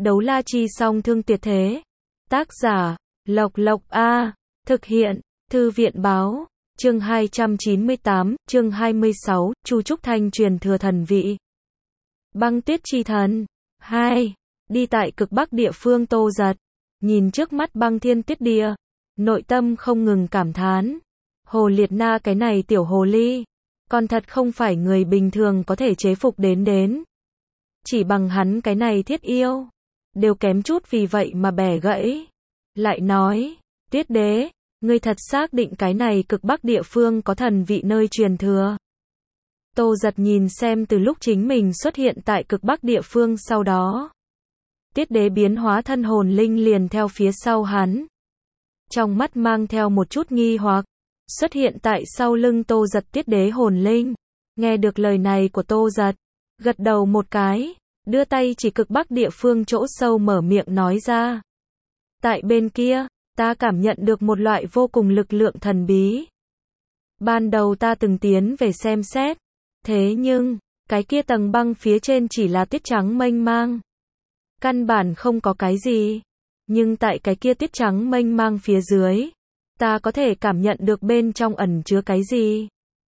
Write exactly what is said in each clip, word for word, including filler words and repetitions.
Đấu la chi song thương tuyệt thế. Tác giả, Lộc Lộc A. Thực hiện, Thư viện báo. Chương hai trăm chín mươi tám, chương hai mươi sáu, Chu Trúc Thanh truyền thừa thần vị. Băng tuyết chi thần. hai. Đi tại cực bắc địa phương Tô Giật. Nhìn trước mắt băng thiên tuyết địa. Nội tâm không ngừng cảm thán. Hồ Liệt Na cái này tiểu hồ ly. Còn thật không phải người bình thường có thể chế phục đến đến. Chỉ bằng hắn cái này thiết yêu. Đều kém chút vì vậy mà bẻ gãy. Lại nói, Tuyết Đế, ngươi thật xác định cái này cực bắc địa phương có thần vị nơi truyền thừa. Tô Giật nhìn xem từ lúc chính mình xuất hiện tại cực bắc địa phương sau đó. Tuyết Đế biến hóa thân hồn linh liền theo phía sau hắn. Trong mắt mang theo một chút nghi hoặc, xuất hiện tại sau lưng Tô Giật Tuyết Đế hồn linh. Nghe được lời này của Tô Giật, gật đầu một cái, đưa tay chỉ cực bắc địa phương chỗ sâu mở miệng nói ra. Tại bên kia, ta cảm nhận được một loại vô cùng lực lượng thần bí. Ban đầu ta từng tiến về xem xét, thế nhưng, cái kia tầng băng phía trên chỉ là tuyết trắng mênh mang. Căn bản không có cái gì. Nhưng tại cái kia tuyết trắng mênh mang phía dưới, ta có thể cảm nhận được bên trong ẩn chứa cái gì.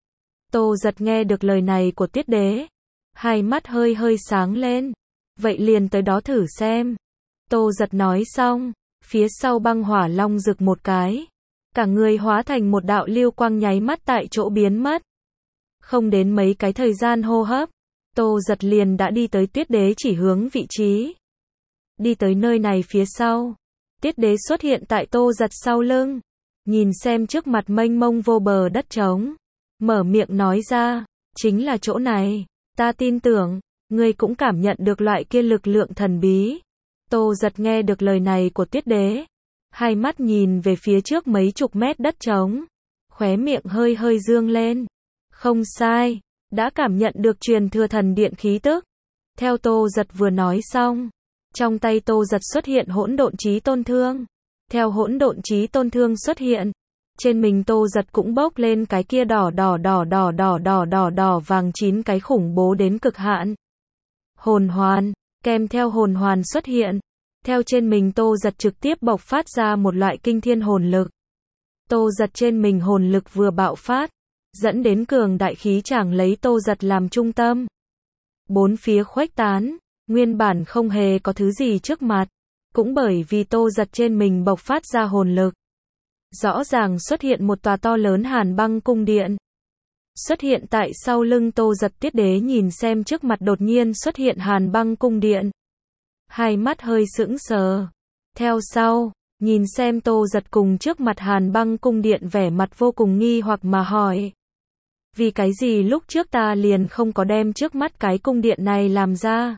Tô Giật nghe được lời này của Tuyết Đế, hai mắt hơi hơi sáng lên. Vậy liền tới đó thử xem. Tô Giật nói xong, phía sau băng hỏa long rực một cái. Cả người hóa thành một đạo lưu quang nháy mắt tại chỗ biến mất. Không đến mấy cái thời gian hô hấp, Tô Giật liền đã đi tới Tuyết Đế chỉ hướng vị trí. Đi tới nơi này phía sau, Tuyết Đế xuất hiện tại Tô Giật sau lưng. Nhìn xem trước mặt mênh mông vô bờ đất trống. Mở miệng nói ra, chính là chỗ này. Ta tin tưởng, ngươi cũng cảm nhận được loại kia lực lượng thần bí. Tô Giật nghe được lời này của Tuyết Đế. Hai mắt nhìn về phía trước mấy chục mét đất trống. Khóe miệng hơi hơi dương lên. Không sai, đã cảm nhận được truyền thừa thần điện khí tức. Theo Tô Giật vừa nói xong, trong tay Tô Giật xuất hiện hỗn độn chí tôn thương. Theo hỗn độn chí tôn thương xuất hiện, trên mình Tô Giật cũng bốc lên cái kia đỏ đỏ đỏ đỏ đỏ đỏ đỏ đỏ vàng chín cái khủng bố đến cực hạn. Hồn hoàn, kèm theo hồn hoàn xuất hiện, theo trên mình Tô Giật trực tiếp bộc phát ra một loại kinh thiên hồn lực. Tô Giật trên mình hồn lực vừa bạo phát, dẫn đến cường đại khí tràng lấy Tô Giật làm trung tâm. Bốn phía khuếch tán, nguyên bản không hề có thứ gì trước mặt, cũng bởi vì Tô Giật trên mình bộc phát ra hồn lực. Rõ ràng xuất hiện một tòa to lớn hàn băng cung điện. Xuất hiện tại sau lưng Tô Giật. Tuyết Đế nhìn xem trước mặt đột nhiên xuất hiện hàn băng cung điện. Hai mắt hơi sững sờ. Theo sau, nhìn xem Tô Giật cùng trước mặt hàn băng cung điện vẻ mặt vô cùng nghi hoặc mà hỏi. Vì cái gì lúc trước ta liền không có đem trước mắt cái cung điện này làm ra?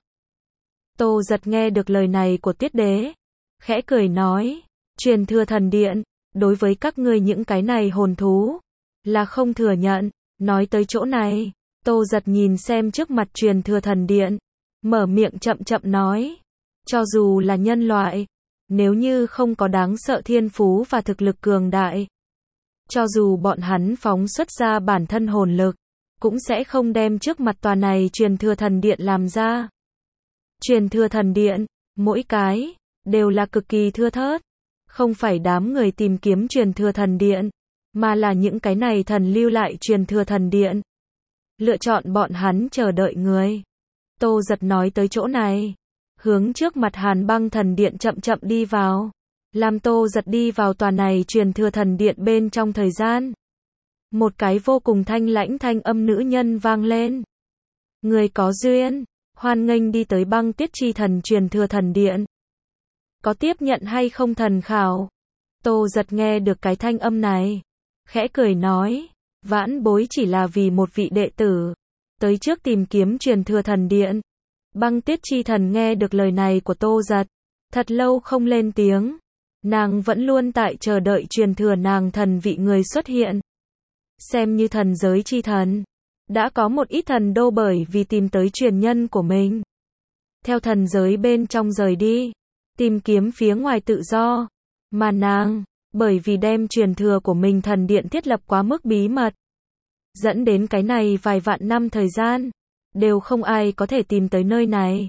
Tô Giật nghe được lời này của Tuyết Đế, khẽ cười nói, truyền thừa thần điện, đối với các ngươi những cái này hồn thú, là không thừa nhận. Nói tới chỗ này, Tô Giật nhìn xem trước mặt truyền thừa thần điện, mở miệng chậm chậm nói, cho dù là nhân loại, nếu như không có đáng sợ thiên phú và thực lực cường đại, cho dù bọn hắn phóng xuất ra bản thân hồn lực, cũng sẽ không đem trước mặt tòa này truyền thừa thần điện làm ra. Truyền thừa thần điện, mỗi cái, đều là cực kỳ thưa thớt. Không phải đám người tìm kiếm truyền thừa thần điện, mà là những cái này thần lưu lại truyền thừa thần điện. Lựa chọn bọn hắn chờ đợi người. Tô Giật nói tới chỗ này, hướng trước mặt hàn băng thần điện chậm chậm đi vào. Làm Tô Giật đi vào tòa này truyền thừa thần điện bên trong thời gian. Một cái vô cùng thanh lãnh thanh âm nữ nhân vang lên. Người có duyên, hoan nghênh đi tới băng tuyết chi thần truyền thừa thần điện. Có tiếp nhận hay không thần khảo? Tô Giật nghe được cái thanh âm này, khẽ cười nói, vãn bối chỉ là vì một vị đệ tử, tới trước tìm kiếm truyền thừa thần điện. Băng tuyết chi thần nghe được lời này của Tô Giật, thật lâu không lên tiếng. Nàng vẫn luôn tại chờ đợi truyền thừa nàng thần vị người xuất hiện. Xem như thần giới chi thần, đã có một ít thần đô bởi vì tìm tới truyền nhân của mình, theo thần giới bên trong rời đi, tìm kiếm phía ngoài tự do. Mà nàng, bởi vì đem truyền thừa của mình thần điện thiết lập quá mức bí mật, dẫn đến cái này vài vạn năm thời gian, đều không ai có thể tìm tới nơi này.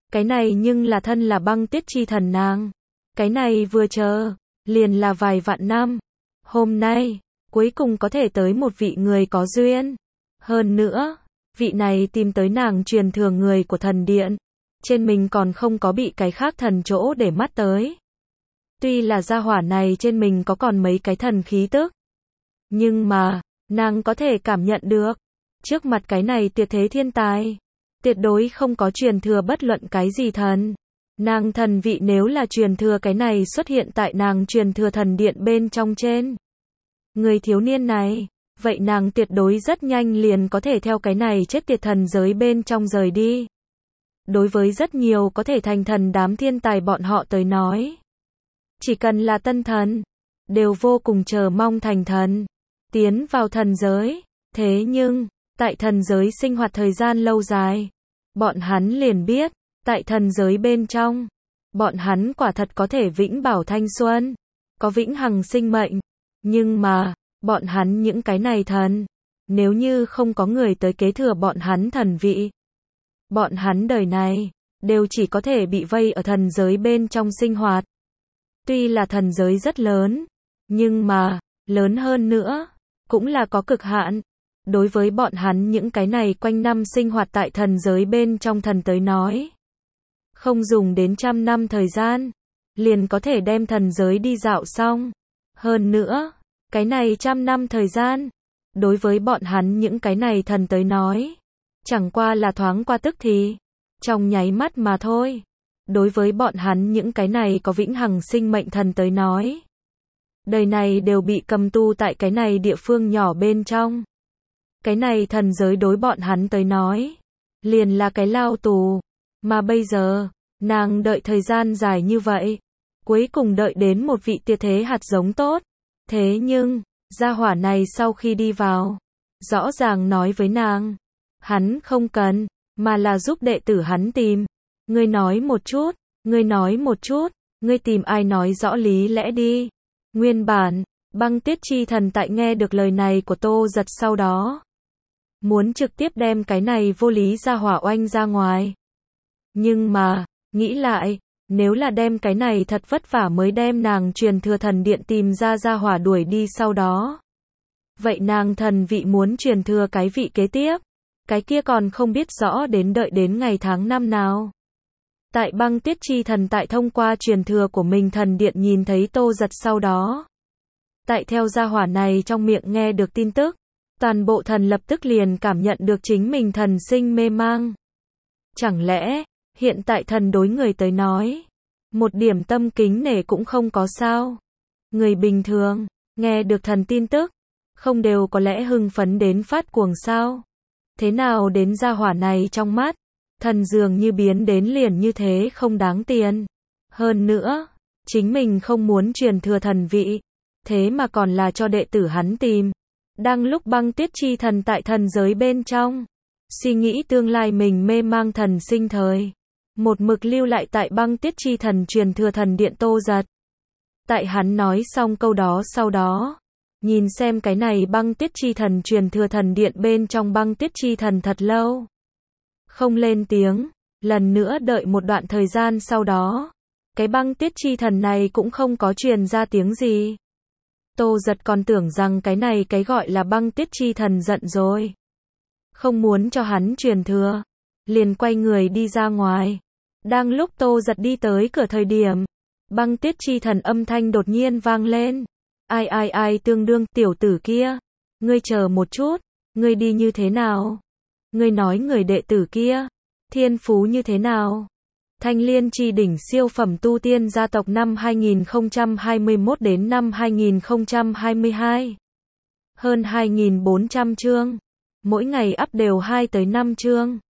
Cái này nhưng là thân là băng tuyết chi thần nàng. Cái này vừa chờ, liền là vài vạn năm. Hôm nay, cuối cùng có thể tới một vị người có duyên. Hơn nữa, vị này tìm tới nàng truyền thừa người của thần điện. Trên mình còn không có bị cái khác thần chỗ để mắt tới. Tuy là gia hỏa này trên mình có còn mấy cái thần khí tức. Nhưng mà, nàng có thể cảm nhận được. Trước mặt cái này tuyệt thế thiên tài. Tuyệt đối không có truyền thừa bất luận cái gì thần. Nàng thần vị nếu là truyền thừa cái này xuất hiện tại nàng truyền thừa thần điện bên trong trên. Người thiếu niên này, vậy nàng tuyệt đối rất nhanh liền có thể theo cái này chết tiệt thần giới bên trong rời đi. Đối với rất nhiều có thể thành thần đám thiên tài bọn họ tới nói. Chỉ cần là tân thần, đều vô cùng chờ mong thành thần, tiến vào thần giới. Thế nhưng, tại thần giới sinh hoạt thời gian lâu dài, bọn hắn liền biết, tại thần giới bên trong, bọn hắn quả thật có thể vĩnh bảo thanh xuân, có vĩnh hằng sinh mệnh. Nhưng mà, bọn hắn những cái này thần, nếu như không có người tới kế thừa bọn hắn thần vị, bọn hắn đời này, đều chỉ có thể bị vây ở thần giới bên trong sinh hoạt. Tuy là thần giới rất lớn, nhưng mà, lớn hơn nữa, cũng là có cực hạn. Đối với bọn hắn những cái này quanh năm sinh hoạt tại thần giới bên trong thần tới nói. Không dùng đến trăm năm thời gian, liền có thể đem thần giới đi dạo xong. Hơn nữa, cái này trăm năm thời gian, đối với bọn hắn những cái này thần tới nói. Chẳng qua là thoáng qua tức thì, trong nháy mắt mà thôi. Đối với bọn hắn những cái này có vĩnh hằng sinh mệnh thần tới nói. Đời này đều bị cầm tù tại cái này địa phương nhỏ bên trong. Cái này thần giới đối bọn hắn tới nói, liền là cái lao tù. Mà bây giờ, nàng đợi thời gian dài như vậy, cuối cùng đợi đến một vị tuyệt thế hạt giống tốt. Thế nhưng, gia hỏa này sau khi đi vào, rõ ràng nói với nàng, hắn không cần, mà là giúp đệ tử hắn tìm. Ngươi nói một chút, ngươi nói một chút, ngươi tìm ai nói rõ lý lẽ đi. Nguyên bản, băng tuyết chi thần tại nghe được lời này của Tô Giật sau đó. Muốn trực tiếp đem cái này vô lý gia hỏa oanh ra ngoài. Nhưng mà, nghĩ lại, nếu là đem cái này thật vất vả mới đem nàng truyền thừa thần điện tìm ra gia hỏa đuổi đi sau đó. Vậy nàng thần vị muốn truyền thừa cái vị kế tiếp. Cái kia còn không biết rõ đến đợi đến ngày tháng năm nào. Tại băng tuyết chi thần tại thông qua truyền thừa của mình thần điện nhìn thấy Tô Giật sau đó. Tại theo gia hỏa này trong miệng nghe được tin tức. Toàn bộ thần lập tức liền cảm nhận được chính mình thần sinh mê mang. Chẳng lẽ, hiện tại thần đối người tới nói. Một điểm tâm kính nể cũng không có sao. Người bình thường, nghe được thần tin tức. Không đều có lẽ hưng phấn đến phát cuồng sao. Thế nào đến gia hỏa này trong mắt. Thần dường như biến đến liền như thế không đáng tiền. Hơn nữa, chính mình không muốn truyền thừa thần vị. Thế mà còn là cho đệ tử hắn tìm. Đang lúc băng tuyết chi thần tại thần giới bên trong. Suy nghĩ tương lai mình mê mang thần sinh thời. Một mực lưu lại tại băng tuyết chi thần truyền thừa thần điện Tô Giật. Tại hắn nói xong câu đó sau đó. Nhìn xem cái này băng tuyết chi thần truyền thừa thần điện bên trong băng tuyết chi thần thật lâu. Không lên tiếng, lần nữa đợi một đoạn thời gian sau đó. Cái băng tuyết chi thần này cũng không có truyền ra tiếng gì. Tô Giật còn tưởng rằng cái này cái gọi là băng tuyết chi thần giận rồi. Không muốn cho hắn truyền thừa. Liền quay người đi ra ngoài. Đang lúc Tô Giật đi tới cửa thời điểm. Băng tuyết chi thần âm thanh đột nhiên vang lên. Ai ai ai tương đương tiểu tử kia. Ngươi chờ một chút. Ngươi đi như thế nào? Ngươi nói người đệ tử kia. Thiên phú như thế nào? Thanh Liên Chi đỉnh siêu phẩm tu tiên gia tộc năm hai nghìn không trăm hai mươi mốt đến năm hai nghìn không trăm hai mươi hai. Hơn hai nghìn bốn trăm chương. Mỗi ngày up đều hai tới năm chương.